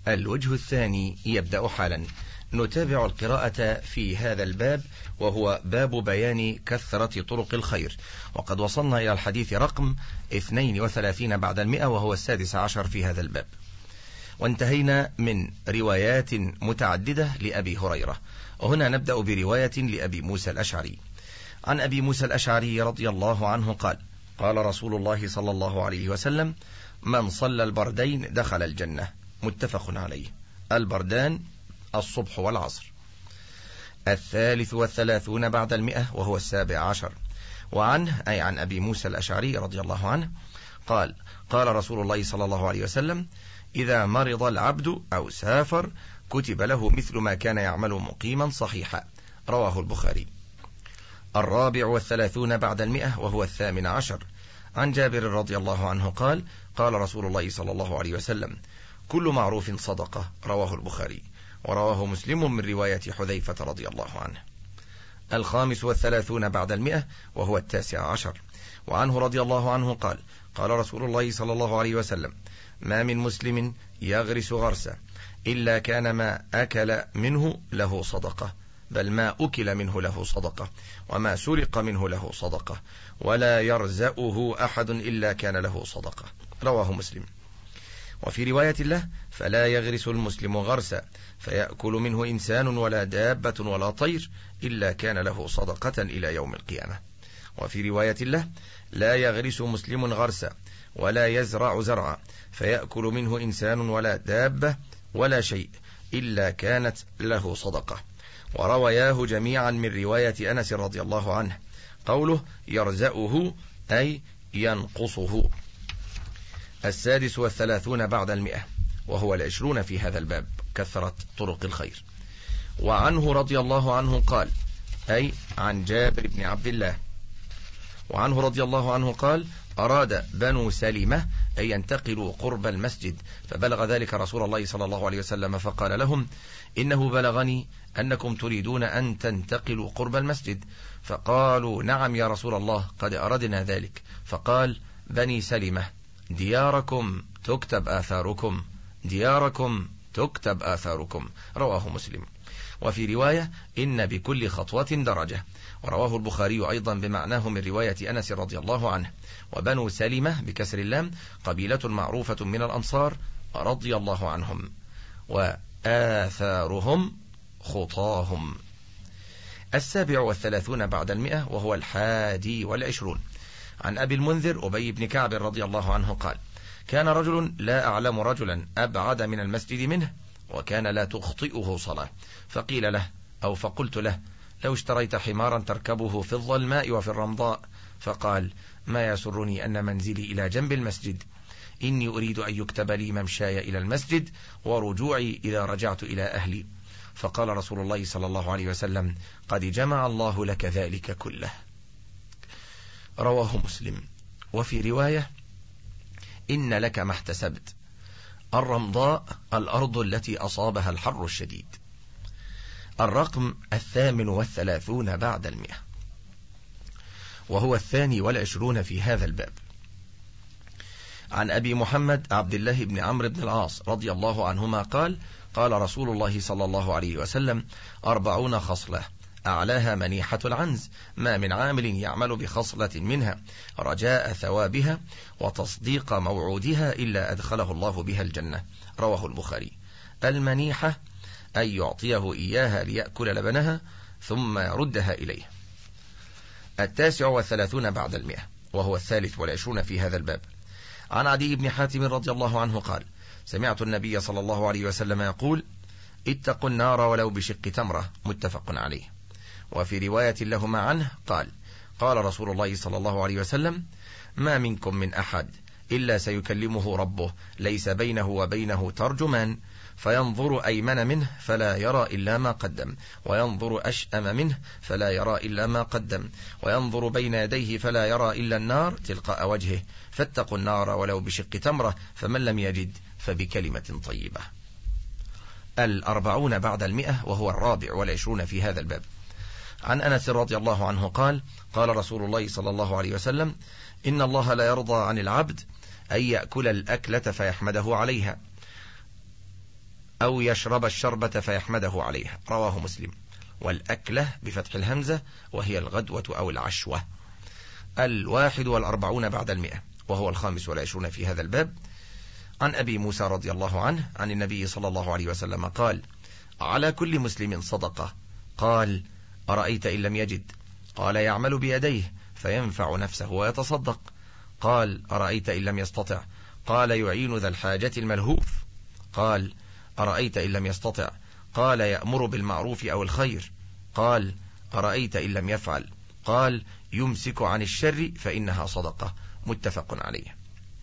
الوجه الثاني يبدأ حالا. نتابع القراءة في هذا الباب، وهو باب بيان كثرة طرق الخير، وقد وصلنا إلى الحديث رقم 32 بعد 100، وهو 16 في هذا الباب، وانتهينا من روايات متعددة لأبي هريرة، وهنا نبدأ برواية لأبي موسى الأشعري. عن أبي موسى الأشعري رضي الله عنه قال: قال رسول الله صلى الله عليه وسلم: من صلى البردين دخل الجنة. متفق عليه. البردان الصبح والعصر. 33 بعد 100، وهو 17. وعنه أي عن أبي موسى الأشعري رضي الله عنه قال: قال رسول الله صلى الله عليه وسلم: إذا مرض العبد أو سافر كتب له مثل ما كان يعمل مقيما صحيحا. رواه البخاري. 34 بعد 100، وهو 18. عن جابر رضي الله عنه قال: قال رسول الله صلى الله عليه وسلم: كل معروف صدقة. رواه البخاري. ورواه مسلم من رواية حذيفة رضي الله عنه. 35 بعد 100، وهو 19. وعنه رضي الله عنه قال: قال رسول الله صلى الله عليه وسلم: ما من مسلم يغرس غرسة إلا كان ما أكل منه له صدقة، بل ما أكل منه له صدقة، وما سرق منه له صدقة، ولا يرزأه أحد إلا كان له صدقة. رواه مسلم. وفي رواية له: فلا يغرس المسلم غرسا فيأكل منه إنسان ولا دابة ولا طير إلا كان له صدقة إلى يوم القيامة. وفي رواية له: لا يغرس مسلم غرسا ولا يزرع زرعا فيأكل منه إنسان ولا دابة ولا شيء إلا كانت له صدقة. ورواياه جميعا من رواية أنس رضي الله عنه. قوله يرزأه أي ينقصه. 36 بعد 100، وهو 20 في هذا الباب، كثرة طرق الخير. وعنه رضي الله عنه قال، أي عن جابر بن عبد الله، وعنه رضي الله عنه قال: أراد بنو سلمة أن ينتقلوا قرب المسجد، فبلغ ذلك رسول الله صلى الله عليه وسلم فقال لهم: إنه بلغني أنكم تريدون أن تنتقلوا قرب المسجد. فقالوا: نعم يا رسول الله، قد أردنا ذلك. فقال: بني سلمة دياركم تكتب آثاركم، دياركم تكتب آثاركم. رواه مسلم. وفي رواية: إن بكل خطوة درجة. ورواه البخاري أيضا بمعناه من رواية أنس رضي الله عنه. وبنو سلمة بكسر اللام قبيلة معروفة من الأنصار رضي الله عنهم، وآثارهم خطاهم. 37 بعد 100، وهو 21. عن أبي المنذر أبي بن كعب رضي الله عنه قال: كان رجل لا أعلم رجلا أبعد من المسجد منه، وكان لا تخطئه صلاة، فقيل له أو فقلت له: لو اشتريت حمارا تركبه في الظلماء وفي الرمضاء. فقال: ما يسرني أن منزلي إلى جنب المسجد، إني أريد أن يكتب لي ممشاي إلى المسجد ورجوعي إذا رجعت إلى أهلي. فقال رسول الله صلى الله عليه وسلم: قد جمع الله لك ذلك كله. رواه مسلم. وفي رواية: إن لك ما احتسبت. الرمضاء الأرض التي أصابها الحر الشديد. الرقم 38 بعد 100، وهو 22 في هذا الباب. عن أبي محمد عبد الله بن عمرو بن العاص رضي الله عنهما قال: قال رسول الله صلى الله عليه وسلم: 40 خصلة أعلاها منيحة العنز، ما من عامل يعمل بخصلة منها رجاء ثوابها وتصديق موعودها إلا أدخله الله بها الجنة. رواه البخاري. المنيحة أن يعطيه إياها ليأكل لبنها ثم يردها إليه. 39 بعد 100، وهو 23 في هذا الباب. عن عدي بن حاتم رضي الله عنه قال: سمعت النبي صلى الله عليه وسلم يقول: اتقوا النار ولو بشق تمرة. متفق عليه. وفي رواية لهما عنه قال: قال رسول الله صلى الله عليه وسلم: ما منكم من أحد إلا سيكلمه ربه ليس بينه وبينه ترجمان، فينظر أيمن منه فلا يرى إلا ما قدم، وينظر أشأم منه فلا يرى إلا ما قدم، وينظر بين يديه فلا يرى إلا النار تلقاء وجهه، فاتقوا النار ولو بشق تمرة، فمن لم يجد فبكلمة طيبة. 40 بعد 100، وهو 24 في هذا الباب. عن أنس رضي الله عنه قال: قال رسول الله صلى الله عليه وسلم: إن الله لا يرضى عن العبد أن يأكل الأكلة فيحمده عليها، أو يشرب الشربة فيحمده عليها، رواه مسلم. والأكلة بفتح الهمزة، وهي الغدوة أو العشوة. 41 بعد 100، وهو 25 في هذا الباب. عن أبي موسى رضي الله عنه عن النبي صلى الله عليه وسلم قال: على كل مسلم صدقة. قال: أرأيت إن لم يجد؟ قال: يعمل بيديه فينفع نفسه ويتصدق. قال: أرأيت إن لم يستطع؟ قال: يعين ذا الحاجة الملهوف. قال: أرأيت إن لم يستطع؟ قال: يأمر بالمعروف أو الخير. قال: أرأيت إن لم يفعل؟ قال: يمسك عن الشر فإنها صدقة. متفق عليه.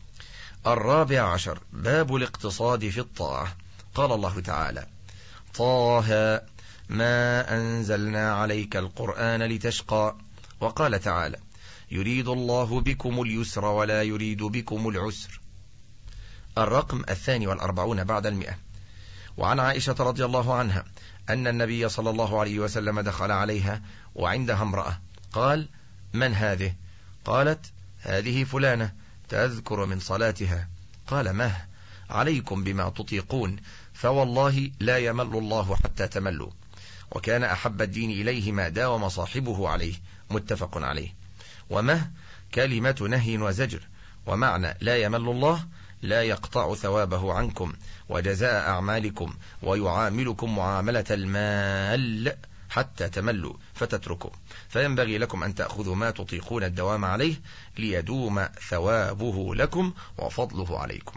14 باب الاقتصاد في الطاعة. قال الله تعالى: طه ما أنزلنا عليك القرآن لتشقى. وقال تعالى: يريد الله بكم اليسر ولا يريد بكم العسر. الرقم 42 بعد 100. وعن عائشة رضي الله عنها أن النبي صلى الله عليه وسلم دخل عليها وعندها امرأة، قال: من هذه؟ قالت: هذه فلانة تذكر من صلاتها. قال: مه عليكم بما تطيقون، فوالله لا يمل الله حتى تملوا. وكان أحب الدين إليه ما داوم صاحبه عليه. متفق عليه. ومه كلمة نهي وزجر، ومعنى لا يمل الله لا يقطع ثوابه عنكم وجزاء أعمالكم ويعاملكم معاملة المال حتى تملوا فتتركوا، فينبغي لكم أن تأخذوا ما تطيقون الدوام عليه ليدوم ثوابه لكم وفضله عليكم.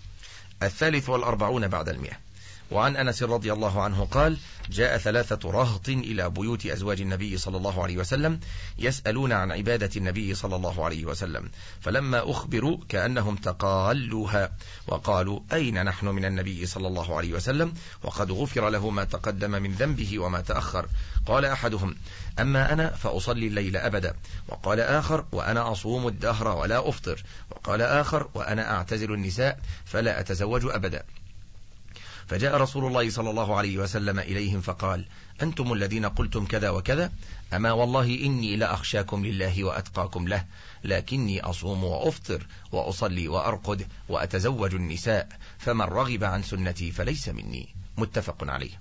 43 بعد 100. وعن أنس رضي الله عنه قال: جاء 3 رهط إلى بيوت أزواج النبي صلى الله عليه وسلم يسألون عن عبادة النبي صلى الله عليه وسلم، فلما أخبروا كأنهم تقالوها وقالوا: أين نحن من النبي صلى الله عليه وسلم وقد غفر له ما تقدم من ذنبه وما تأخر؟ قال أحدهم: أما أنا فأصلي الليل أبدا. وقال آخر: وأنا أصوم الدهر ولا أفطر. وقال آخر: وأنا أعتزل النساء فلا أتزوج أبدا. فجاء رسول الله صلى الله عليه وسلم إليهم فقال: أنتم الذين قلتم كذا وكذا؟ أما والله إني لأخشاكم لله وأتقاكم له، لكني أصوم وأفطر وأصلي وأرقد وأتزوج النساء، فمن رغب عن سنتي فليس مني. متفق عليه.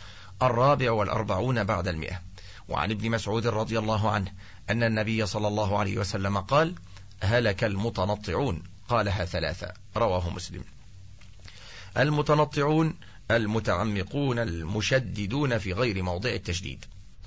44 بعد 100. وعن ابن مسعود رضي الله عنه أن النبي صلى الله عليه وسلم قال: هلك المتنطعون. قالها 3، رواه مسلم. المتنطعون المتعمقون المشددون في غير موضع التشديد.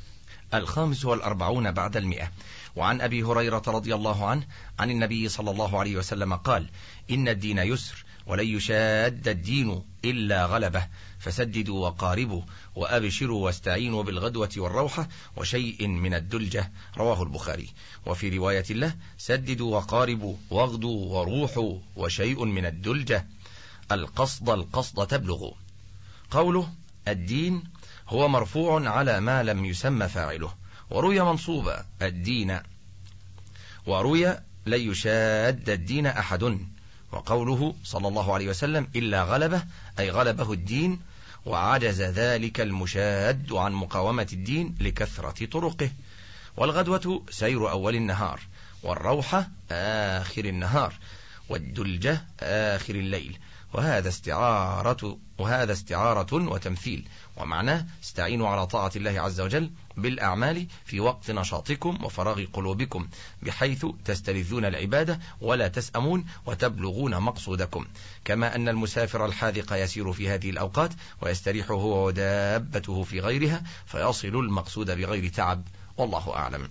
45 بعد 100. وعن أبي هريرة رضي الله عنه عن النبي صلى الله عليه وسلم قال: إن الدين يسر ولن يشاد الدين إلا غلبه، فسددوا وقاربوا وأبشروا واستعينوا بالغدوة والروحة وشيء من الدلجة. رواه البخاري. وفي رواية له: سددوا وقاربوا واغدوا وروحوا وشيء من الدلجة. القصد تبلغ. قوله الدين هو مرفوع على ما لم يسمى فاعله، وروي منصوبا الدين، وروي لن يشاد الدين أحد. وقوله صلى الله عليه وسلم إلا غلبه، أي غلبه الدين وعجز ذلك المشاد عن مقاومة الدين لكثرة طرقه. والغدوة سير أول النهار، والروحة آخر النهار، والدلجة آخر الليل. وهذا استعارة وتمثيل، ومعناه استعينوا على طاعة الله عز وجل بالأعمال في وقت نشاطكم وفراغ قلوبكم، بحيث تستلذون العبادة ولا تسأمون وتبلغون مقصودكم، كما أن المسافر الحاذق يسير في هذه الأوقات ويستريح هو ودابته في غيرها فيصل المقصود بغير تعب. والله أعلم.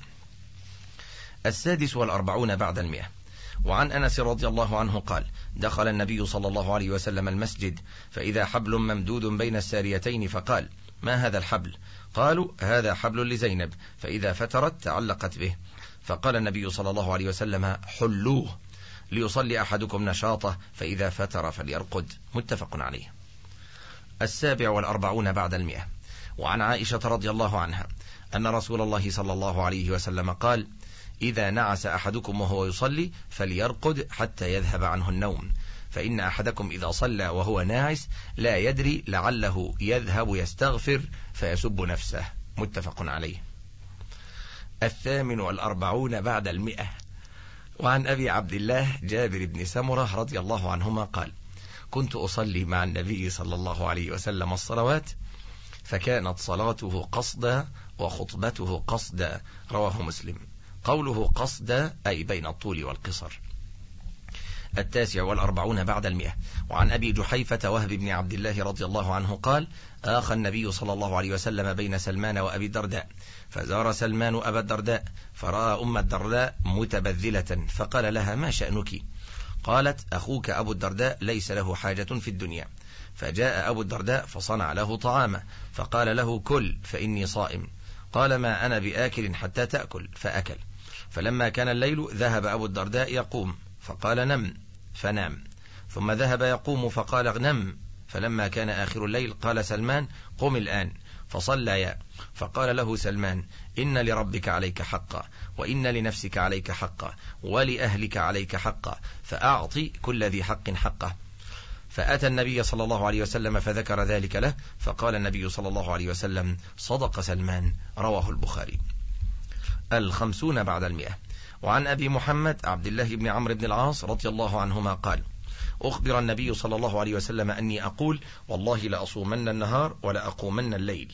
46 بعد 100. وعن أنس رضي الله عنه قال: دخل النبي صلى الله عليه وسلم المسجد فإذا حبل ممدود بين الساريتين، فقال: ما هذا الحبل؟ قالوا: هذا حبل لزينب، فإذا فترت تعلقت به. فقال النبي صلى الله عليه وسلم: حلوه ليصلي أحدكم نشاطه، فإذا فتر فليرقد. متفق عليه. 47 بعد 100. وعن عائشة رضي الله عنها أن رسول الله صلى الله عليه وسلم قال: إذا نعس أحدكم وهو يصلي فليرقد حتى يذهب عنه النوم، فإن أحدكم إذا صلى وهو ناعس لا يدري لعله يذهب يستغفر فيسب نفسه. متفق عليه. 48 بعد 100. وعن أبي عبد الله جابر بن سمرة رضي الله عنهما قال: كنت أصلي مع النبي صلى الله عليه وسلم الصلوات، فكانت صلاته قصدا وخطبته قصدا. رواه مسلم. قوله قصدا أي بين الطول والقصر. 49 بعد 100. وعن أبي جحيفة وهب بن عبد الله رضي الله عنه قال: آخى النبي صلى الله عليه وسلم بين سلمان وأبي الدرداء، فزار سلمان أبا الدرداء فرأى أم الدرداء متبذلة، فقال لها: ما شأنك؟ قالت: أخوك أبو الدرداء ليس له حاجة في الدنيا. فجاء أبو الدرداء فصنع له طعاما، فقال له: كل فإني صائم. قال: ما أنا بآكل حتى تأكل، فأكل. فلما كان الليل ذهب أبو الدرداء يقوم، فقال: نم، فنام. ثم ذهب يقوم، فقال: نم. فلما كان آخر الليل قال سلمان: قم الآن. فصليا. فقال له سلمان: إن لربك عليك حقا، وإن لنفسك عليك حقا، ولأهلك عليك حقا، فأعطي كل ذي حق حقه. فأتى النبي صلى الله عليه وسلم فذكر ذلك له، فقال النبي صلى الله عليه وسلم: صدق سلمان. رواه البخاري. 50 بعد 100. وعن أبي محمد عبد الله بن عمرو بن العاص رضي الله عنهما قال: أخبر النبي صلى الله عليه وسلم أني أقول: والله لأصومن النهار ولأقومن الليل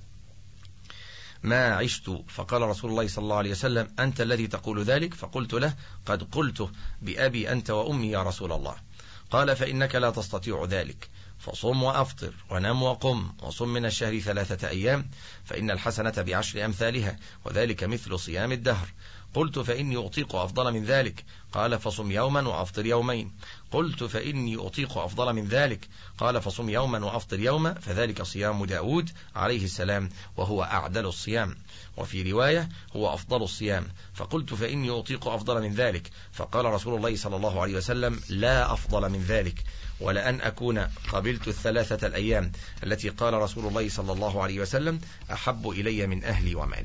ما عشت. فقال رسول الله صلى الله عليه وسلم: أنت الذي تقول ذلك؟ فقلت له: قد قلته بأبي أنت وأمي يا رسول الله. قال: فإنك لا تستطيع ذلك، فصم وأفطر ونم وقم، وصم من الشهر 3 أيام، فإن الحسنة ب10 أمثالها، وذلك مثل صيام الدهر. قلت: فإني أطيق أفضل من ذلك. قال: فصم يوما وأفطر يومين. قلت: فإني أطيق أفضل من ذلك. قال: فصم يوما وأفطر يوما، فذلك صيام داود عليه السلام، وهو أعدل الصيام. وفي رواية: هو أفضل الصيام. فقلت: فإني أطيق أفضل من ذلك. فقال رسول الله صلى الله عليه وسلم: لا أفضل من ذلك، ولأن أكون قبلت 3 الأيام التي قال رسول الله صلى الله عليه وسلم: أحب إلي من أهلي ومالي.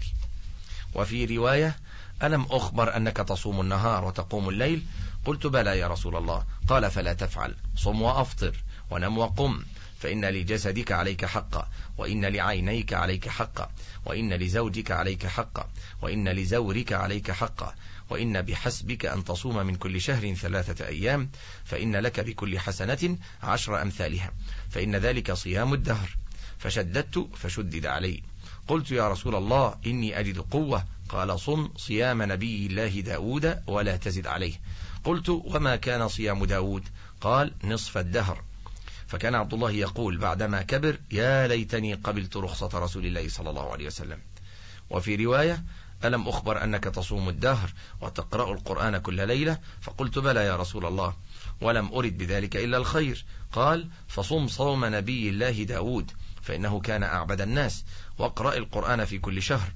وفي رواية: ألم أخبر أنك تصوم النهار وتقوم الليل؟ قلت: بلى يا رسول الله. قال: فلا تفعل، صم وأفطر ونم وقم، فإن لجسدك عليك حقا، وإن لعينيك عليك حقا، وإن لزوجك عليك حقا، وإن لزورك عليك حقا، وإن بحسبك أن تصوم من كل شهر 3 أيام، فإن لك بكل حسنة 10 أمثالها، فإن ذلك صيام الدهر. فشددت فشدد علي. قلت: يا رسول الله إني أجد قوة. قال: صم صيام نبي الله داود ولا تزد عليه. قلت: وما كان صيام داود؟ قال: نصف الدهر. فكان عبد الله يقول بعدما كبر: يا ليتني قبلت رخصة رسول الله صلى الله عليه وسلم. وفي رواية: ألم أخبر أنك تصوم الدهر وتقرأ القرآن كل ليلة؟ فقلت: بلى يا رسول الله، ولم أرد بذلك إلا الخير. قال: فصم صوم نبي الله داود، فإنه كان أعبد الناس، واقرأ القرآن في كل شهر.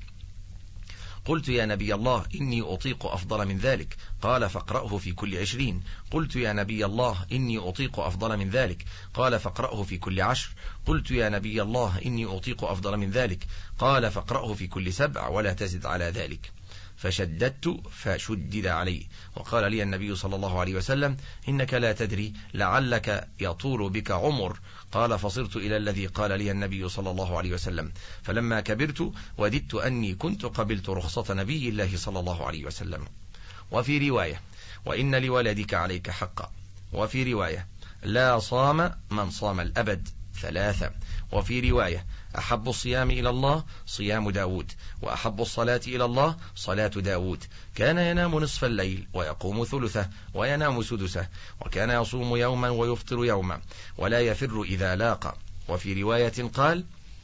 قلت: يا نبي الله إني أطيق أفضل من ذلك. قال: فاقرأه في كل 20. قلت: يا نبي الله إني أطيق أفضل من ذلك. قال: فاقرأه في كل 10. قلت: يا نبي الله إني أطيق أفضل من ذلك. قال: فاقرأه في كل 7 ولا تزد على ذلك. فشددت فشدد علي. وقال لي النبي صلى الله عليه وسلم: إنك لا تدري لعلك يطول بك عمر. قال: فصرت إلى الذي قال لي النبي صلى الله عليه وسلم، فلما كبرت وددت أني كنت قبلت رخصة نبي الله صلى الله عليه وسلم. وفي رواية: وإن لولدك عليك حقا. وفي رواية: لا صام من صام الأبد 3. وفي رواية: أحب الصيام إلى الله صيام داود، وأحب الصلاة إلى الله صلاة داود، كان ينام نصف الليل ويقوم ثلثه وينام سدسه، وكان يصوم يوما ويفطر يوما، ولا يفر إذا لاقى. وفي رواية قال: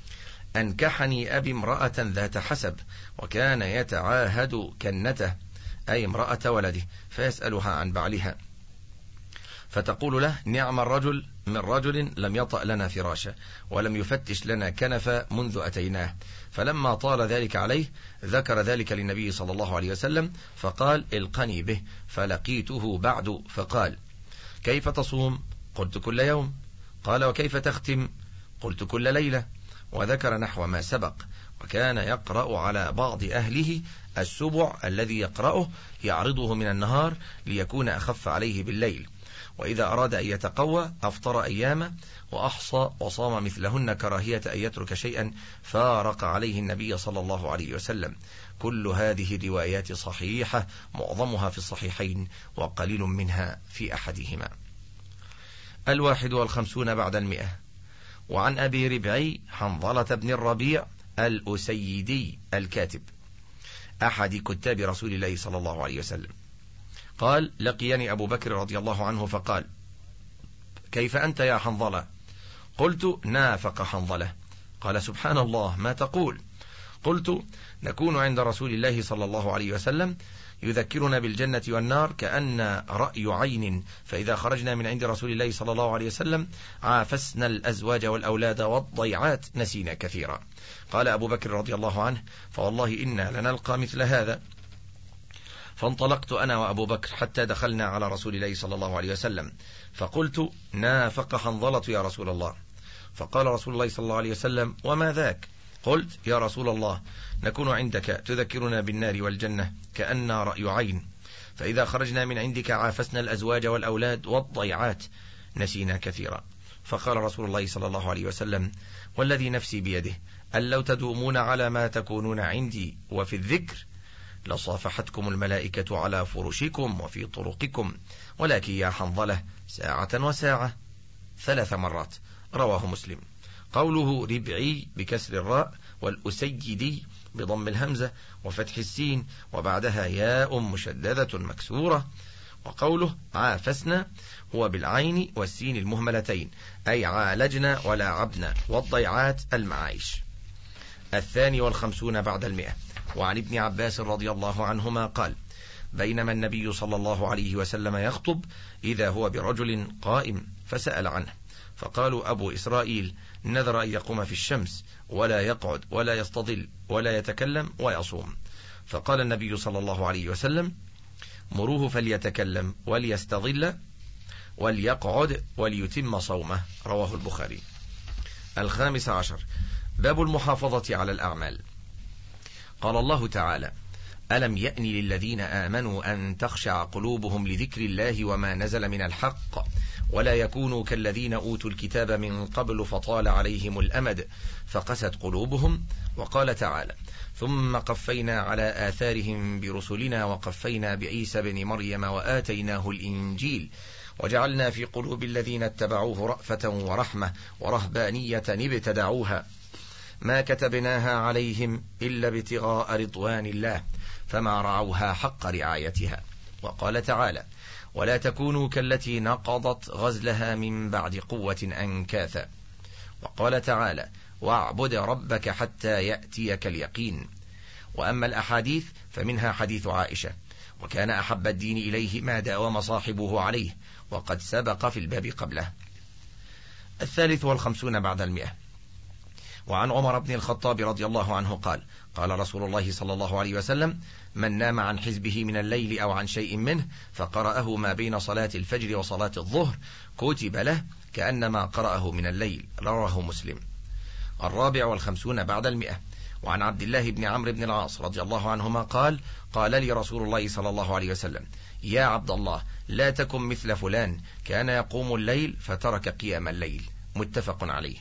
أنكحني أبي امرأة ذات حسب، وكان يتعاهد كنته، أي امرأة ولده، فيسألها عن بعلها، فتقول له: نعم الرجل من رجل لم يطأ لنا فراشا، ولم يفتش لنا كنفا منذ أتيناه. فلما طال ذلك عليه ذكر ذلك للنبي صلى الله عليه وسلم، فقال: القني به. فلقيته بعد فقال: كيف تصوم؟ قلت: كل يوم. قال: وكيف تختم؟ قلت: كل ليلة. وذكر نحو ما سبق. وكان يقرأ على بعض أهله السبع الذي يقرأه يعرضه من النهار ليكون أخف عليه بالليل، وإذا أراد أن يتقوى أفطر أياما وأحصى وصام مثلهن كراهية أن يترك شيئا فارق عليه النبي صلى الله عليه وسلم. كل هذه روايات صحيحة، معظمها في الصحيحين وقليل منها في أحدهما. 51 بعد 100. وعن أبي ربعي حنظلة بن الربيع الأسيدي الكاتب أحد كتاب رسول الله صلى الله عليه وسلم قال: لقيني أبو بكر رضي الله عنه فقال: كيف أنت يا حنظلة؟ قلت: نافق حنظلة. قال: سبحان الله، ما تقول؟ قلت: نكون عند رسول الله صلى الله عليه وسلم يذكرنا بالجنة والنار كأن رأي عين، فإذا خرجنا من عند رسول الله صلى الله عليه وسلم عافسنا الأزواج والأولاد والضيعات، نسينا كثيرا. قال أبو بكر رضي الله عنه: فوالله إنا لنلقى مثل هذا. فانطلقت أنا وأبو بكر حتى دخلنا على رسول الله صلى الله عليه وسلم، فقلت: نافق حنظلة يا رسول الله. فقال رسول الله صلى الله عليه وسلم: وما ذاك؟ قلت: يا رسول الله، نكون عندك تذكرنا بالنار والجنة كأن رأي عين، فإذا خرجنا من عندك عافسنا الأزواج والأولاد والضيعات، نسينا كثيرا. فقال رسول الله صلى الله عليه وسلم: والذي نفسي بيده، أن لو تدومون على ما تكونون عندي وفي الذكر لصافحتكم الملائكة على فرشكم وفي طرقكم، ولكن يا حنظلة ساعة وساعة 3 مرات. رواه مسلم. قوله ربعي بكسر الراء والأسيدي بضم الهمزة وفتح السين وبعدها ياء مشددة مكسورة. وقوله عافسنا هو بالعين والسين المهملتين، أي عالجنا ولاعبنا، والضيعات المعايش. 52 بعد 100. وعن ابن عباس رضي الله عنهما قال: بينما النبي صلى الله عليه وسلم يخطب إذا هو برجل قائم فسأل عنه، فقالوا: أبو إسرائيل نذر أن يقوم في الشمس ولا يقعد ولا يستظل ولا يتكلم ويصوم. فقال النبي صلى الله عليه وسلم: مروه فليتكلم وليستظل وليقعد وليتم صومه. رواه البخاري. 15. باب المحافظة على الأعمال. قال الله تعالى: ألم يأن للذين آمنوا أن تخشع قلوبهم لذكر الله وما نزل من الحق ولا يكونوا كالذين أوتوا الكتاب من قبل فطال عليهم الأمد فقست قلوبهم. وقال تعالى: ثم قفينا على آثارهم برسلنا وقفينا بعيسى بن مريم وآتيناه الإنجيل وجعلنا في قلوب الذين اتبعوه رأفة ورحمة ورهبانية ابتدعوها ما كتبناها عليهم إلا ابتغاء رضوان الله فما رعوها حق رعايتها. وقال تعالى: ولا تكونوا كالتي نقضت غزلها من بعد قوة أنكاثا. وقال تعالى: واعبد ربك حتى يأتيك اليقين. وأما الأحاديث فمنها حديث عائشة: وكان أحب الدين إليه ما داوم صاحبه عليه، وقد سبق في الباب قبله. 53 بعد 100. وعن عمر بن الخطاب رضي الله عنه قال: قال رسول الله صلى الله عليه وسلم: من نام عن حزبه من الليل أو عن شيء منه فقرأه ما بين صلاة الفجر وصلاة الظهر كتب له كأنما قرأه من الليل. رواه مسلم. 54 بعد 100. وعن عبد الله بن عمرو بن العاص رضي الله عنهما قال: قال لي رسول الله صلى الله عليه وسلم: يا عبد الله، لا تكن مثل فلان كان يقوم الليل فترك قيام الليل. متفق عليه.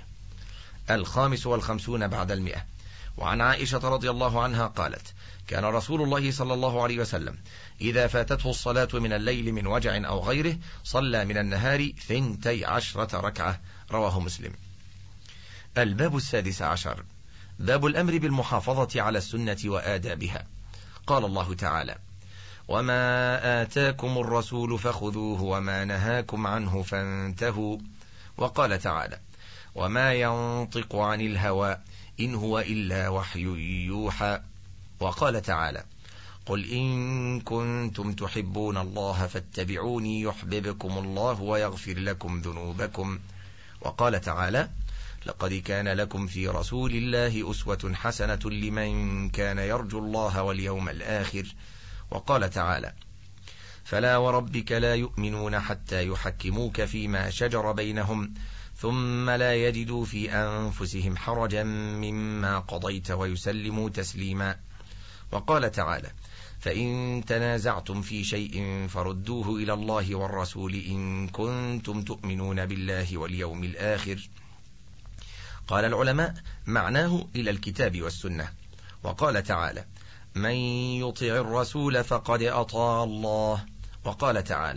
55 بعد 100. وعن عائشة رضي الله عنها قالت: كان رسول الله صلى الله عليه وسلم إذا فاتته الصلاة من الليل من وجع أو غيره صلى من النهار 12 ركعة. رواه مسلم. الباب 16. باب الأمر بالمحافظة على السنة وآدابها. قال الله تعالى: وما آتاكم الرسول فخذوه وما نهاكم عنه فانتهوا. وقال تعالى: وما ينطق عن الهوى إن هو إلا وحي يوحى. وقال تعالى: قل إن كنتم تحبون الله فاتبعوني يحببكم الله ويغفر لكم ذنوبكم. وقال تعالى: لقد كان لكم في رسول الله أسوة حسنة لمن كان يرجو الله واليوم الآخر. وقال تعالى: فلا وربك لا يؤمنون حتى يحكموك فيما شجر بينهم ثم لا يجدوا في أنفسهم حرجا مما قضيت ويسلموا تسليما. وقال تعالى: فإن تنازعتم في شيء فردوه إلى الله والرسول إن كنتم تؤمنون بالله واليوم الآخر. قال العلماء: معناه إلى الكتاب والسنة. وقال تعالى: من يطع الرسول فقد أطاع الله. وقال تعالى: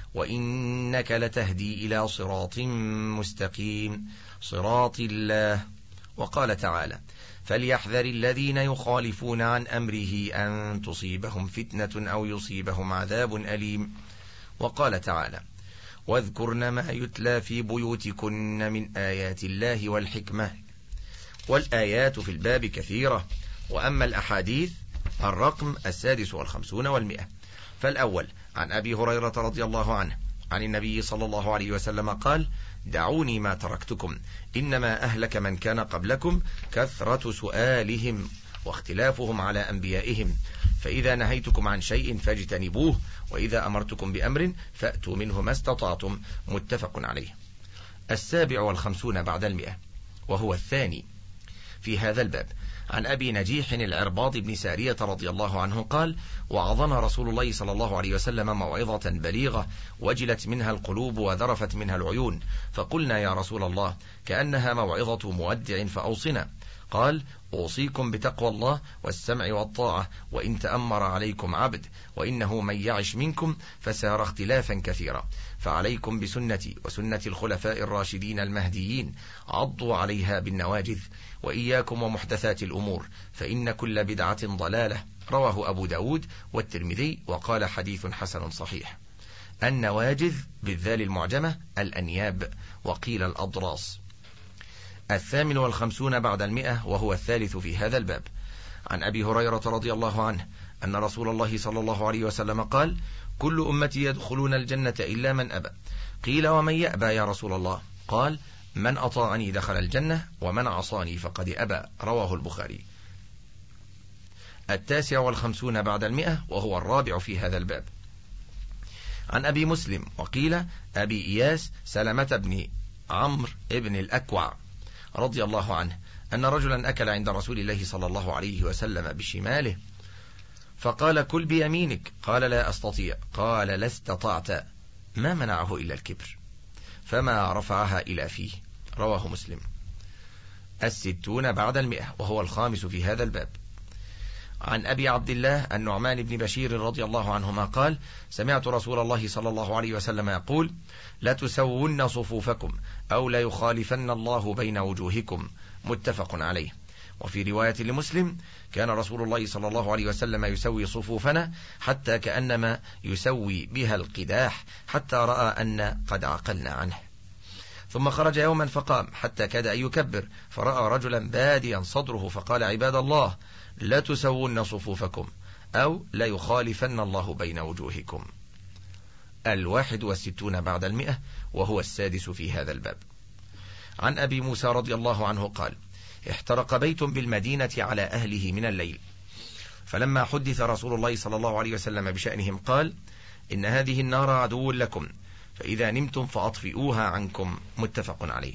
وإنك لتهدي إلى صراط مستقيم صراط الله. وقال تعالى فليحذر الذين يخالفون عن أمره أن تصيبهم فتنة أو يصيبهم عذاب أليم. وقال تعالى واذكرن ما يتلى في بيوتكن من آيات الله والحكمة. والآيات في الباب كثيرة، وأما الأحاديث الرقم 56 و100. فالأول عن أبي هريرة رضي الله عنه عن النبي صلى الله عليه وسلم قال دعوني ما تركتكم إنما أهلك من كان قبلكم كثرة سؤالهم واختلافهم على أنبيائهم، فإذا نهيتكم عن شيء فاجتنبوه، وإذا أمرتكم بأمر فأتوا منه ما استطعتم، متفق عليه. 57 بعد 100 وهو الثاني في هذا الباب عن أبي نجيح العرباض بن سارية رضي الله عنه قال وعظنا رسول الله صلى الله عليه وسلم موعظة بليغة وجلت منها القلوب وذرفت منها العيون، فقلنا يا رسول الله كأنها موعظة مودع فأوصنا. قال أوصيكم بتقوى الله والسمع والطاعة وإن تأمر عليكم عبد، وإنه من يعش منكم فسار اختلافا كثيرا، فعليكم بسنتي وسنة الخلفاء الراشدين المهديين عضوا عليها بالنواجذ، وإياكم ومحدثات الأمور فإن كل بدعة ضلالة. رواه أبو داود والترمذي وقال حديث حسن صحيح. النواجذ بالذال المعجمة الأنياب، وقيل الأضراس. 58 بعد 100 وهو الثالث في هذا الباب عن أبي هريرة رضي الله عنه أن رسول الله صلى الله عليه وسلم قال كل أمتي يدخلون الجنة إلا من أبى. قيل ومن يأبى يا رسول الله؟ قال من أطاعني دخل الجنة ومن عصاني فقد أبى. رواه البخاري. 59 بعد 100 وهو الرابع في هذا الباب عن أبي مسلم وقيل أبي إياس سلمة بن عمرو بن الأكوع رضي الله عنه أن رجلا أكل عند رسول الله صلى الله عليه وسلم بشماله فقال كل بيمينك، قال لا أستطيع، قال لا استطعت، ما منعه إلا الكبر، فما رفعها إلى فيه. رواه مسلم. 60 بعد 100 وهو الخامس في هذا الباب عن أبي عبد الله النعمان بن بشير رضي الله عنهما قال سمعت رسول الله صلى الله عليه وسلم يقول لا تسون صفوفكم أو لا يخالفن الله بين وجوهكم، متفق عليه. وفي رواية لمسلم كان رسول الله صلى الله عليه وسلم يسوي صفوفنا حتى كأنما يسوي بها القداح، حتى رأى أن قد عقلنا عنه. ثم خرج يوما فقام حتى كاد أن يكبر، فرأى رجلا باديا صدره فقال عباد الله لا تسون صفوفكم أو لا يخالفن الله بين وجوهكم. 61 بعد 100 وهو السادس في هذا الباب عن أبي موسى رضي الله عنه قال احترق بيت بالمدينة على أهله من الليل، فلما حدث رسول الله صلى الله عليه وسلم بشأنهم قال إن هذه النار عدو لكم، فإذا نمتم فأطفئوها عنكم، متفق عليه.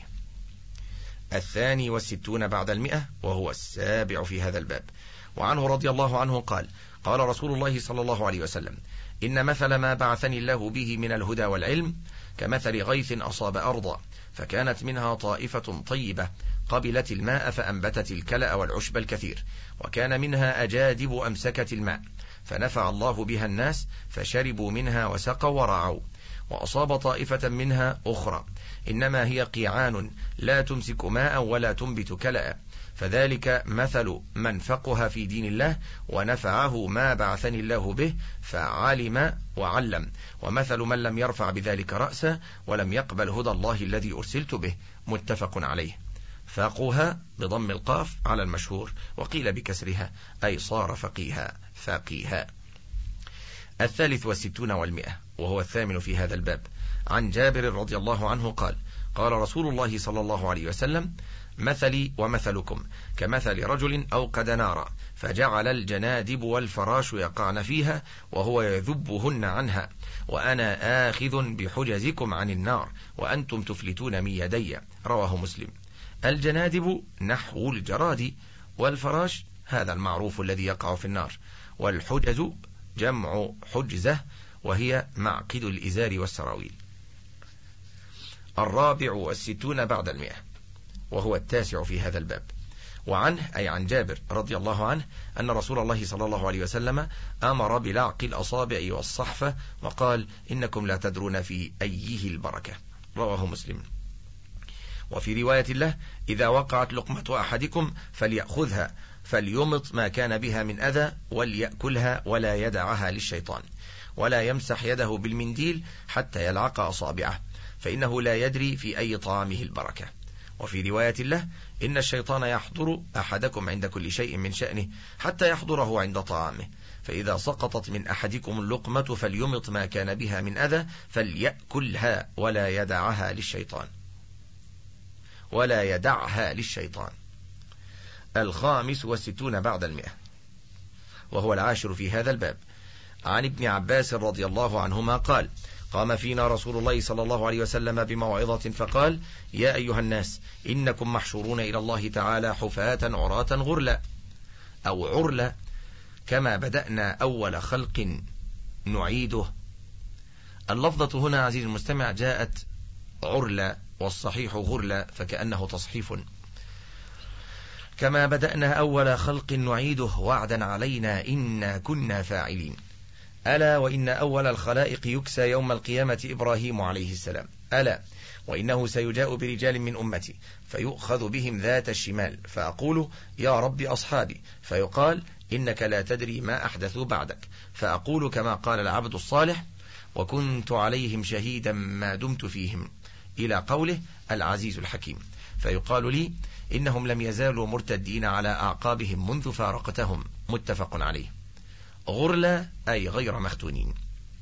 62 بعد 100 وهو السابع في هذا الباب وعنه رضي الله عنه قال قال رسول الله صلى الله عليه وسلم إن مثل ما بعثني الله به من الهدى والعلم كمثل غيث أصاب أرضا فكانت منها طائفة طيبة قبلت الماء فأنبتت الكلأ والعشب الكثير، وكان منها أجادب أمسكت الماء فنفع الله بها الناس فشربوا منها وسقوا ورعوا. وأصاب طائفة منها أخرى إنما هي قيعان لا تمسك ماء ولا تنبت كلأ، فذلك مثل من فقه في دين الله ونفعه ما بعثني الله به فعلم وعلم، ومثل من لم يرفع بذلك رأسا ولم يقبل هدى الله الذي أرسلت به، متفق عليه. فقه بضم القاف على المشهور، وقيل بكسرها أي صار فقيها فقيها. 63 والمئة وهو الثامن في هذا الباب عن جابر رضي الله عنه قال قال رسول الله صلى الله عليه وسلم مثلي ومثلكم كمثل رجل أوقد نارا فجعل الجنادب والفراش يقعن فيها وهو يذبهن عنها، وأنا آخذ بحجزكم عن النار وأنتم تفلتون من يدي. رواه مسلم. الجنادب نحو الجراد، والفراش هذا المعروف الذي يقع في النار، والحجز جمع حجزة وهي معقد الإزار والسراويل. 64 بعد 100 وهو التاسع في هذا الباب وعنه أي عن جابر رضي الله عنه أن رسول الله صلى الله عليه وسلم أمر بلعق الأصابع والصحفة وقال إنكم لا تدرون في أيه البركة. رواه مسلم. وفي رواية له إذا وقعت لقمة أحدكم فليأخذها فليمط ما كان بها من أذى وليأكلها ولا يدعها للشيطان، ولا يمسح يده بالمنديل حتى يلعق أصابعه فإنه لا يدري في أي طعامه البركة. وفي رواية له إن الشيطان يحضر أحدكم عند كل شيء من شأنه حتى يحضره عند طعامه، فإذا سقطت من أحدكم اللقمة فليمط ما كان بها من أذى فليأكلها ولا يدعها للشيطان. 65 بعد 100 وهو 10 في هذا الباب. عن ابن عباس رضي الله عنهما قال قام فينا رسول الله صلى الله عليه وسلم بموعظة فقال يا أيها الناس إنكم محشورون إلى الله تعالى حفاة عراة غرلا أو عرلا كما بدأنا أول خلق نعيده. اللفظة هنا عزيزي المستمع جاءت عرلا والصحيح غرلا فكأنه تصحيف. كما بدأنا أول خلق نعيده وعدا علينا إنا كنا فاعلين. ألا وإن أول الخلائق يكسى يوم القيامة إبراهيم عليه السلام. ألا وإنه سيجاء برجال من أمتي فيؤخذ بهم ذات الشمال فأقول يا رب أصحابي فيقال إنك لا تدري ما أحدثوا بعدك فأقول كما قال العبد الصالح وكنت عليهم شهيدا ما دمت فيهم إلى قوله العزيز الحكيم فيقال لي إنهم لم يزالوا مرتدين على أعقابهم منذ فارقتهم. متفق عليه. غرلا أي غير مختونين.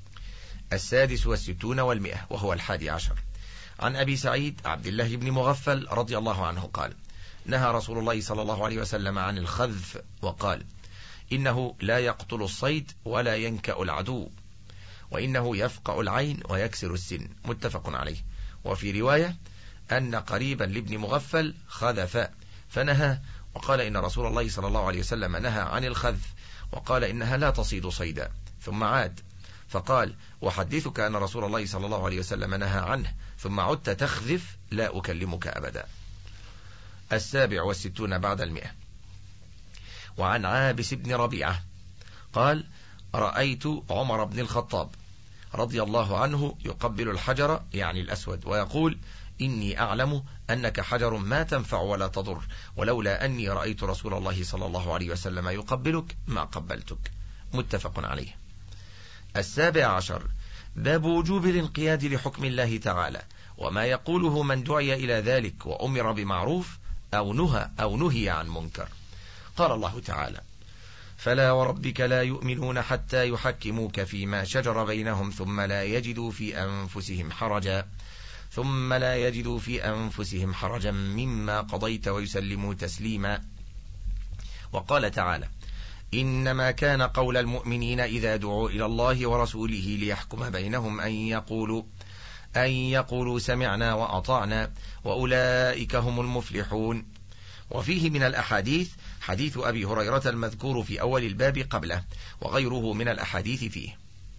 66 و100 وهو 11. عن أبي سعيد عبد الله بن مغفل رضي الله عنه قال نهى رسول الله صلى الله عليه وسلم عن الخذف وقال إنه لا يقتل الصيد ولا ينكأ العدو وإنه يفقع العين ويكسر السن. متفق عليه. وفي رواية أن قريبا لابن مغفل خذف فنهى وقال إن رسول الله صلى الله عليه وسلم نهى عن الخذف وقال إنها لا تصيد صيدا ثم عاد فقال وحدثك أن رسول الله صلى الله عليه وسلم نهى عنه ثم عدت تخذف لا أكلمك أبدا. 67 بعد 100 وعن عابس بن ربيعة قال رأيت عمر بن الخطاب رضي الله عنه يقبل الحجر يعني الأسود ويقول إني أعلم أنك حجر ما تنفع ولا تضر ولولا أني رأيت رسول الله صلى الله عليه وسلم يقبلك ما قبلتك. متفق عليه. 17 باب وجوب الانقياد لحكم الله تعالى وما يقوله من دعي إلى ذلك وأمر بمعروف أو نهي عن منكر. قال الله تعالى فلا وربك لا يؤمنون حتى يحكموك فيما شجر بينهم ثم لا يجدوا في أنفسهم حرجا مما قضيت ويسلموا تسليما. وقال تعالى إنما كان قول المؤمنين إذا دعوا إلى الله ورسوله ليحكم بينهم أن يقولوا سمعنا وأطعنا وأولئك هم المفلحون. وفيه من الأحاديث حديث أبي هريرة المذكور في أول الباب قبله وغيره من الأحاديث فيه.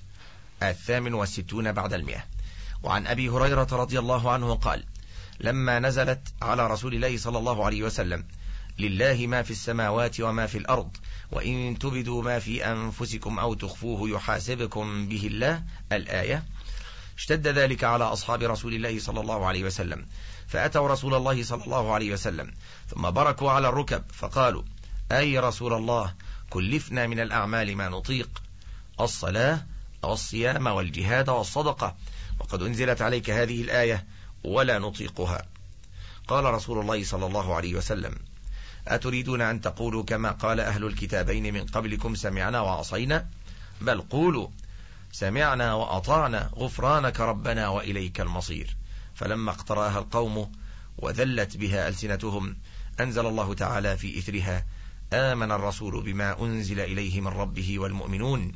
68 بعد 100 وعن أبي هريرة رضي الله عنه قال لما نزلت على رسول الله صلى الله عليه وسلم لله ما في السماوات وما في الأرض وإن تبدوا ما في أنفسكم أو تخفوه يحاسبكم به الله الآية اشتد ذلك على أصحاب رسول الله صلى الله عليه وسلم فأتوا رسول الله صلى الله عليه وسلم ثم بركوا على الركب فقالوا أي رسول الله كلفنا من الأعمال ما نطيق الصلاة والصيام والجهاد والصدقة وقد أنزلت عليك هذه الآية ولا نطيقها. قال رسول الله صلى الله عليه وسلم أتريدون أن تقولوا كما قال أهل الكتابين من قبلكم سمعنا وعصينا بل قولوا سمعنا وأطعنا غفرانك ربنا وإليك المصير. فلما اقتراها القوم وذلت بها ألسنتهم أنزل الله تعالى في إثرها آمن الرسول بما أنزل إليه من ربه والمؤمنون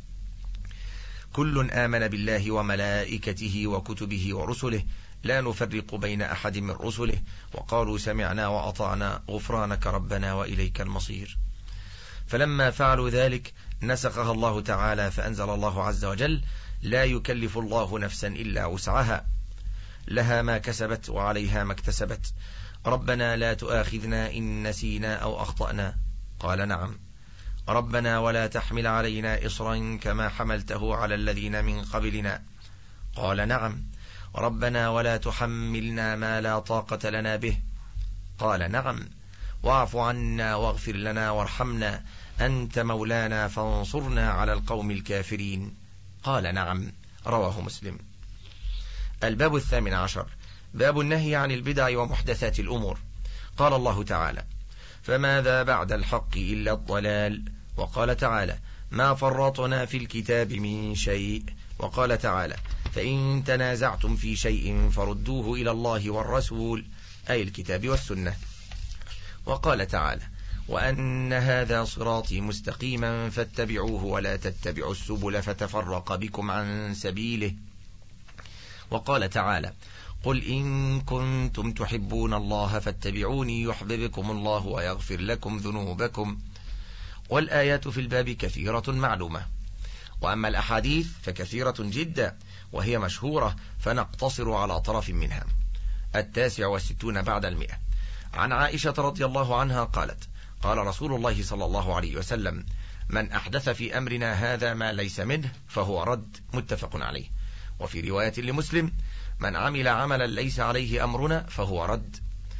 كل آمن بالله وملائكته وكتبه ورسله لا نفرق بين أحد من رسله وقالوا سمعنا وأطعنا غفرانك ربنا وإليك المصير. فلما فعلوا ذلك نسخها الله تعالى فأنزل الله عز وجل لا يكلف الله نفسا إلا وسعها لها ما كسبت وعليها ما اكتسبت ربنا لا تؤاخذنا إن نسينا أو أخطأنا؟ قال نعم. ربنا ولا تحمل علينا إصرا كما حملته على الذين من قبلنا؟ قال نعم. ربنا ولا تحملنا ما لا طاقة لنا به؟ قال نعم. واعف عنا واغفر لنا وارحمنا أنت مولانا فانصرنا على القوم الكافرين؟ قال نعم. رواه مسلم. الباب 18 باب النهي عن البدع ومحدثات الأمور. قال الله تعالى: فماذا بعد الحق إلا الضلال. وقال تعالى: ما فرطنا في الكتاب من شيء. وقال تعالى: فإن تنازعتم في شيء فردوه إلى الله والرسول، أي الكتاب والسنة. وقال تعالى: وأن هذا صراطي مستقيما فاتبعوه ولا تتبعوا السبل فتفرق بكم عن سبيله. وقال تعالى: قل إن كنتم تحبون الله فاتبعوني يحببكم الله ويغفر لكم ذنوبكم. والآيات في الباب كثيرة معلومة، وأما الأحاديث فكثيرة جدا وهي مشهورة، فنقتصر على طرف منها. 69 بعد 100 عن عائشة رضي الله عنها قالت: قال رسول الله صلى الله عليه وسلم: من أحدث في أمرنا هذا ما ليس منه فهو رد. متفق عليه. وفي رواية لمسلم: من عمل عملا ليس عليه أمرنا فهو رد.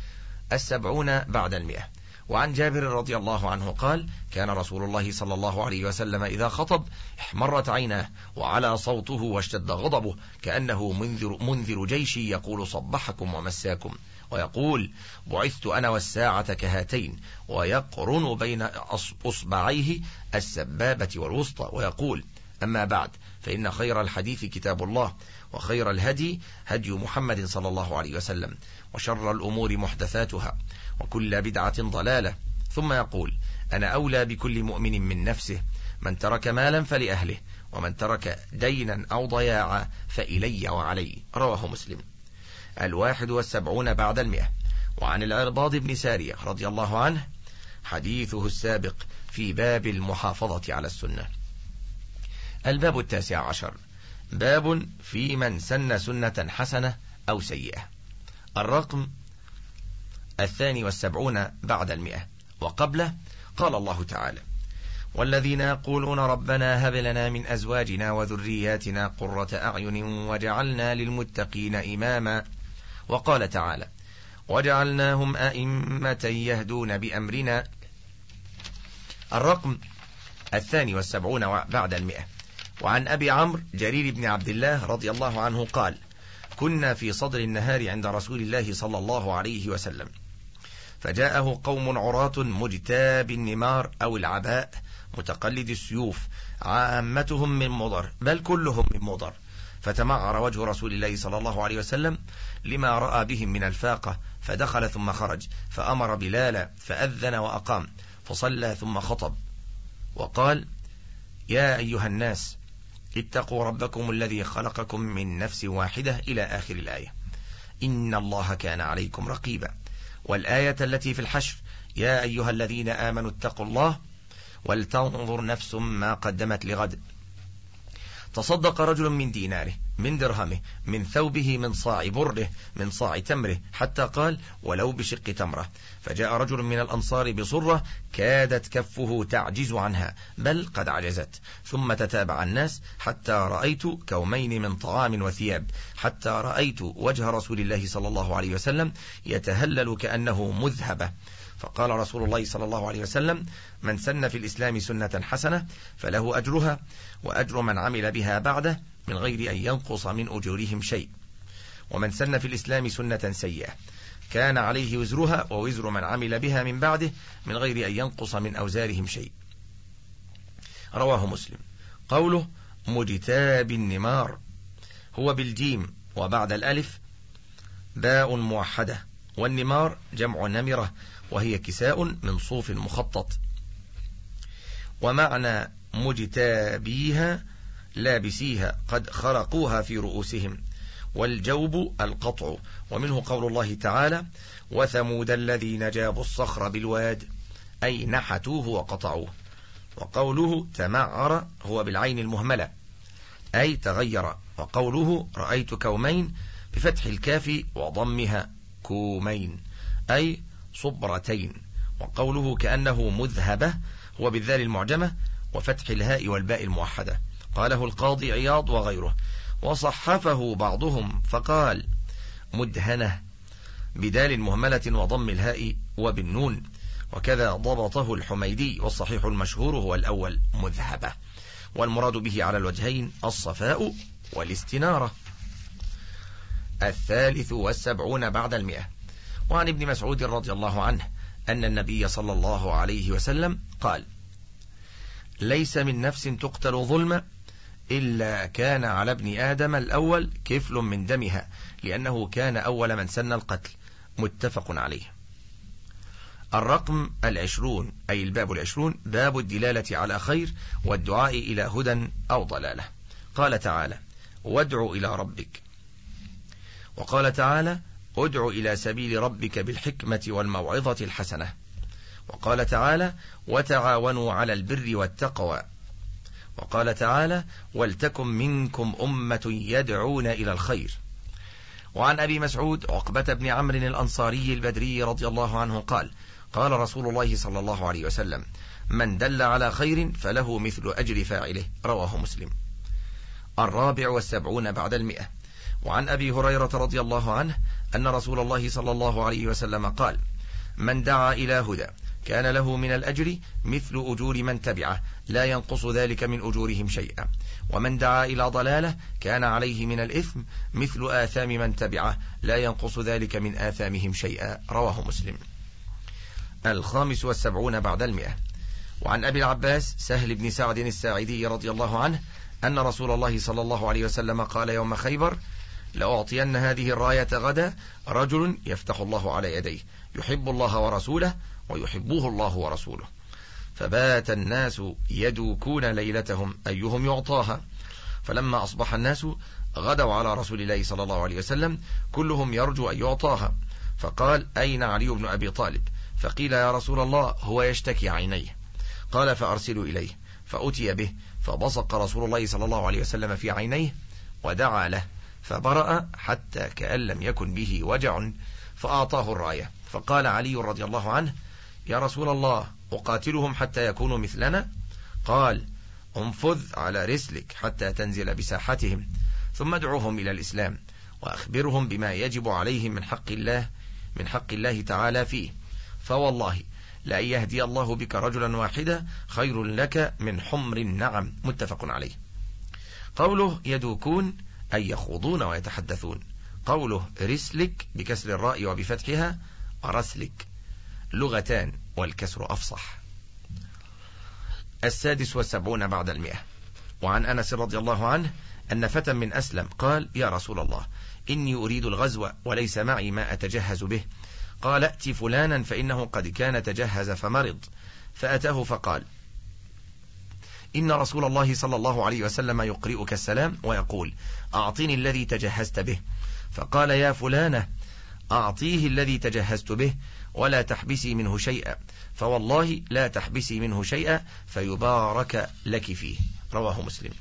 70 بعد 100 وعن جابر رضي الله عنه قال: كان رسول الله صلى الله عليه وسلم إذا خطب احمرت عيناه وعلى صوته واشتد غضبه كأنه منذر جيش يقول: صبحكم ومساكم. ويقول: بعثت أنا والساعة كهاتين، ويقرن بين أصبعيه السبابة والوسطى. ويقول: أما بعد، فإن خير الحديث كتاب الله، وخير الهدي هدي محمد صلى الله عليه وسلم، وشر الأمور محدثاتها، وكل بدعة ضلالة. ثم يقول: أنا أولى بكل مؤمن من نفسه، من ترك مالا فلأهله، ومن ترك دينا أو ضياعا فإلي وعلي. رواه مسلم. 71 بعد 100 وعن العرباض بن سارية رضي الله عنه حديثه السابق في باب المحافظة على السنة. الباب 19 باب في من سن سنة حسنة أو سيئة. الرقم 72 بعد 100 وقبله. قال الله تعالى: والذين يقولون ربنا هب لنا من أزواجنا وذرياتنا قرة أعين وجعلنا للمتقين إماما. وقال تعالى: وجعلناهم أئمة يهدون بأمرنا. الرقم 72 بعد 100 وعن أبي عمرو جرير بن عبد الله رضي الله عنه قال: كنا في صدر النهار عند رسول الله صلى الله عليه وسلم، فجاءه قوم عراة مجتاب النمار أو العباء متقلد السيوف، عامتهم من مضر، بل كلهم من مضر، فتمعر وجه رسول الله صلى الله عليه وسلم لما رأى بهم من الفاقة، فدخل ثم خرج، فأمر بلالا فأذن وأقام، فصلى ثم خطب وقال: يا أيها الناس اتقوا ربكم الذي خلقكم من نفس واحدة إلى آخر الآية، إن الله كان عليكم رقيبا. والآية التي في الحشر: يا أيها الذين آمنوا اتقوا الله ولتنظر نفس ما قدمت لغد. تصدق رجل من ديناره، من درهمه، من ثوبه، من صاع بره، من صاع تمره، حتى قال: ولو بشق تمرة. فجاء رجل من الأنصار بصرة كادت كفه تعجز عنها، بل قد عجزت. ثم تتابع الناس حتى رأيت كومين من طعام وثياب، حتى رأيت وجه رسول الله صلى الله عليه وسلم يتهلل كأنه مذهبة. فقال رسول الله صلى الله عليه وسلم: من سن في الإسلام سنة حسنة فله أجرها وأجر من عمل بها بعده من غير أن ينقص من أجورهم شيء، ومن سن في الإسلام سنة سيئة كان عليه وزرها ووزر من عمل بها من بعده من غير أن ينقص من أوزارهم شيء. رواه مسلم. قوله مجتاب النمار هو بالجيم وبعد الألف باء موحدة، والنمار جمع نمرة وهي كساء من صوف مخطط. ومعنى مجتابيها لابسيها قد خرقوها في رؤوسهم، والجوب القطع. ومنه قول الله تعالى: وثمود الذين جابوا الصخر بالواد، أي نحتوه وقطعوه. وقوله تمعر هو بالعين المهملة أي تغير. وقوله رأيت كومين بفتح الكاف وضمها كومين أي صبرتين. وقوله كأنه مذهبة هو بالذال المعجمة وفتح الهاء والباء الموحدة. قاله القاضي عياض وغيره، وصحفه بعضهم فقال مدهنة بدال مهملة وضم الهاء وبالنون، وكذا ضبطه الحميدي، والصحيح المشهور هو الأول مذهبة، والمراد به على الوجهين الصفاء والاستنارة. 73 بعد 100. وعن ابن مسعود رضي الله عنه أن النبي صلى الله عليه وسلم قال ليس من نفس تقتل ظلم إلا كان على ابن آدم الأول كفل من دمها، لأنه كان أول من سن القتل. متفق عليه. الرقم 20 أي الباب 20 باب الدلالة على خير والدعاء إلى هدى أو ضلالة. قال تعالى وادع إلى ربك، وقال تعالى ادع إلى سبيل ربك بالحكمة والموعظة الحسنة، وقال تعالى وتعاونوا على البر والتقوى، وقال تعالى ولتكن منكم أمة يدعون إلى الخير. وعن أبي مسعود عقبة بن عمرو الأنصاري البدري رضي الله عنه قال قال رسول الله صلى الله عليه وسلم من دل على خير فله مثل أجر فاعله. رواه مسلم. 74 بعد 100. وعن أبي هريرة رضي الله عنه أن رسول الله صلى الله عليه وسلم قال من دعا إلى هدى كان له من الأجر مثل أجور من تبعه لا ينقص ذلك من أجورهم شيئا، ومن دعا إلى ضلالة كان عليه من الإثم مثل آثام من تبعه لا ينقص ذلك من آثامهم شيئا. رواه مسلم. 75 بعد 100. وعن أبي العباس سهل بن سعد الساعدي رضي الله عنه أن رسول الله صلى الله عليه وسلم قال يوم خيبر لأعطين هذه الراية غدا رجل يفتح الله على يديه يحب الله ورسوله ويحبه الله ورسوله. فبات الناس يدوكون ليلتهم أيهم يعطاها، فلما أصبح الناس غدوا على رسول الله صلى الله عليه وسلم كلهم يرجو أن يعطاها، فقال أين علي بن أبي طالب؟ فقيل يا رسول الله هو يشتكي عينيه. قال فأرسلوا إليه، فأتي به فبصق رسول الله صلى الله عليه وسلم في عينيه ودعا له فبرأ حتى كأن لم يكن به وجع، فأعطاه الراية. فقال علي رضي الله عنه يا رسول الله أقاتلهم حتى يكونوا مثلنا؟ قال انفذ على رسلك حتى تنزل بساحتهم، ثم ادعوهم إلى الإسلام وأخبرهم بما يجب عليهم من حق الله تعالى فيه، فوالله لأن يهدي الله بك رجلا واحدا خير لك من حمر النعم. متفق عليه. قوله يدوكون أي يخوضون ويتحدثون. قوله رسلك بكسر الراء وبفتحها رسلك لغتان والكسر أفصح. 76 بعد 100. وعن أنس رضي الله عنه أن فتى من أسلم قال يا رسول الله إني أريد الغزو وليس معي ما أتجهز به. قال ائت فلانا فإنه قد كان تجهز فمرض. فأتاه فقال إن رسول الله صلى الله عليه وسلم يقرئك السلام ويقول أعطني الذي تجهزت به. فقال يا فلانة أعطيه الذي تجهزت به ولا تحبسي منه شيئا، فوالله لا تحبسي منه شيئا فيبارك لك فيه. رواه مسلم.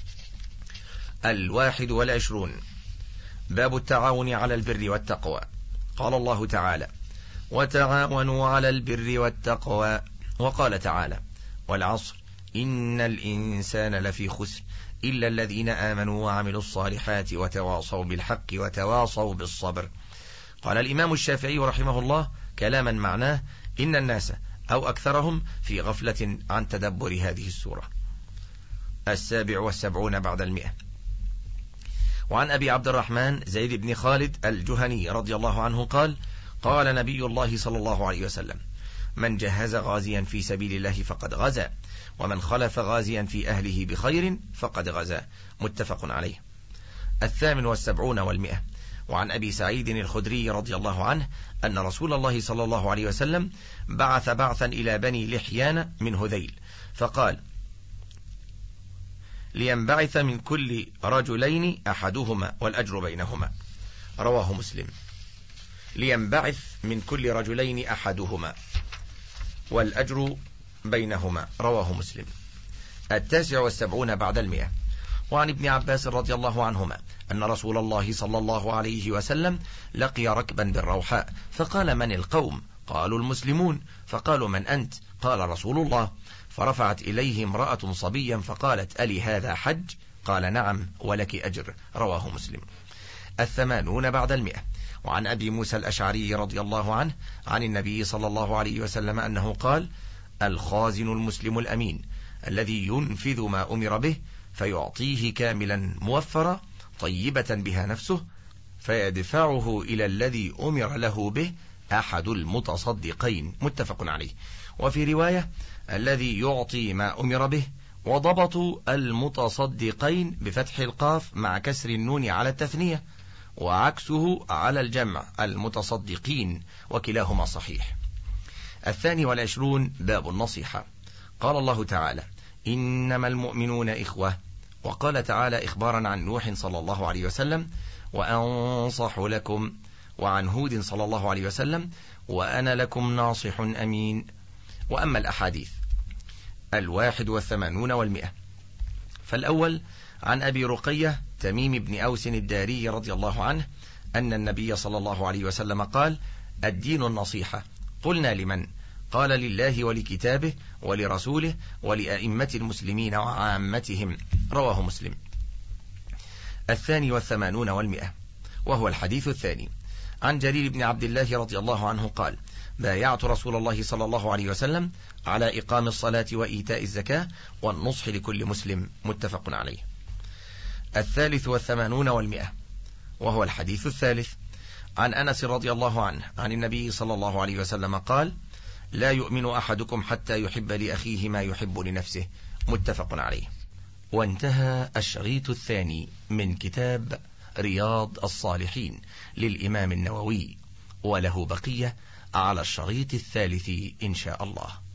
21 باب التعاون على البر والتقوى. قال الله تعالى وتعاونوا على البر والتقوى، وقال تعالى والعصر إن الإنسان لفي خسر إلا الذين آمنوا وعملوا الصالحات وتواصوا بالحق وتواصوا بالصبر. قال الإمام الشافعي رحمه الله كلاما معناه إن الناس أو أكثرهم في غفلة عن تدبر هذه السورة. 77 بعد 100. وعن أبي عبد الرحمن زيد بن خالد الجهني رضي الله عنه قال قال نبي الله صلى الله عليه وسلم من جهز غازيا في سبيل الله فقد غزا، ومن خلف غازيا في أهله بخير فقد غزا. متفق عليه. 78 و100. وعن أبي سعيد الخدري رضي الله عنه أن رسول الله صلى الله عليه وسلم بعث بعثا إلى بني لحيان من هذيل فقال لينبعث من كل رجلين أحدهما والأجر بينهما. رواه مسلم. لينبعث من كل رجلين أحدهما والأجر بينهما. رواه مسلم. 79 بعد 100. وعن ابن عباس رضي الله عنهما أن رسول الله صلى الله عليه وسلم لقي ركبا بالروحاء فقال: من القوم؟ قالوا: المسلمون. فقالوا: من أنت؟ قال: رسول الله. فرفعت إليه امرأة صبيا فقالت: ألي هذا حج؟ قال: نعم ولك أجر. رواه مسلم. 80 بعد 100. وعن أبي موسى الأشعري رضي الله عنه عن النبي صلى الله عليه وسلم أنه قال: الخازن المسلم الأمين الذي ينفذ ما أمر به فيعطيه كاملا موفرا طيبة بها نفسه فيدفعه إلى الذي أمر له به أحد المتصدقين. متفق عليه. وفي رواية: الذي يعطي ما أمر به، وضبط المتصدقين بفتح القاف مع كسر النون على التثنية، وعكسه على الجمع المتصدقين، وكلاهما صحيح. 22 باب النصيحة. قال الله تعالى: إنما المؤمنون إخوة. وقال تعالى إخبارا عن نوح صلى الله عليه وسلم: وأنصح لكم. وعن هود صلى الله عليه وسلم: وأنا لكم ناصح أمين. وأما الأحاديث 81 والمئة. فالأول عن أبي رقية تميم بن أوس الداري رضي الله عنه أن النبي صلى الله عليه وسلم قال: الدين النصيحة. قلنا: لمن؟ قال: لله ولكتابه ولرسوله ولأئمة المسلمين وعامتهم. رواه مسلم. 82 والمئة. وهو الحديث الثاني. عن جرير بن عبد الله رضي الله عنه قال: بايعت رسول الله صلى الله عليه وسلم على إقام الصلاة وإيتاء الزكاة والنصح لكل مسلم. متفق عليه. 83 والمئة. وهو الحديث الثالث. عن أنس رضي الله عنه عن النبي صلى الله عليه وسلم قال: لا يؤمن أحدكم حتى يحب لأخيه ما يحب لنفسه. متفق عليه. وانتهى الشريط الثاني من كتاب رياض الصالحين للإمام النووي، وله بقية على الشريط الثالث إن شاء الله.